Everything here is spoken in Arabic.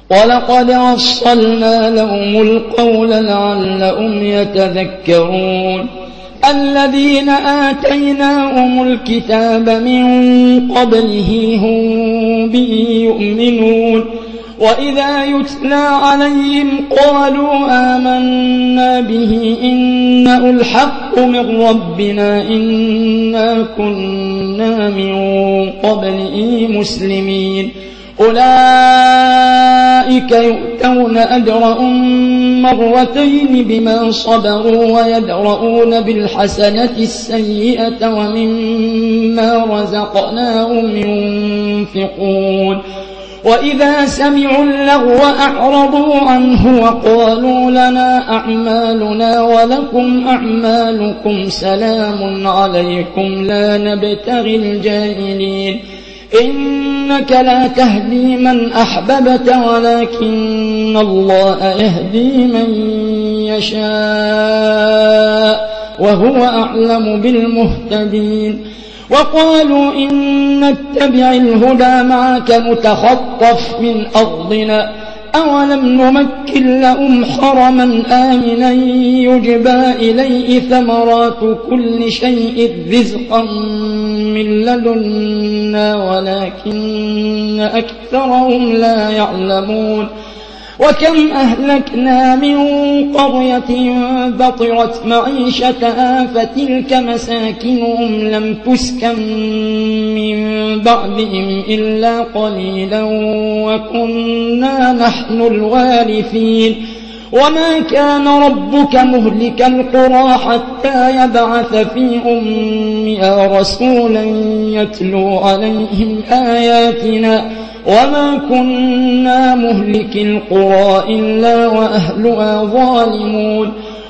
ولقد وصلنا لهم القول لعلهم يتذكرون الذين آتيناهم الكتاب من قبله هم به يؤمنون وإذا يتلى عليهم قالوا آمنا به إنه الحق من ربنا إنا كنا من قبله مسلمين أولئك يؤتون أجرهم مرتين بما صبروا ويدرؤون بالحسنة السيئة ومما رزقناهم ينفقون وإذا سمعوا اللغو أعرضوا عنه وقالوا لنا أعمالنا ولكم أعمالكم سلام عليكم لا نبتغي الجاهلين إنك لا تهدي من أحببت ولكن الله يهدي من يشاء وهو أعلم بالمهتدين وقالوا إن نتبع الهدى معك نتخطف من أرضنا أولم نمكن لهم حرما آمنا يجبى إليه ثمرات كل شيء رزقا من لدنا ولكن أكثرهم لا يعلمون وكم أهلكنا من قرية بطرت معيشتها فتلك مساكنهم لم تسكن من بعدهم إلا قليلا وكنا نحن الوارثين وما كان ربك مهلك القرى حتى يبعث في أمها رسولا يتلو عليهم آياتنا وما كنا مهلك القرى إلا وأهلها ظالمون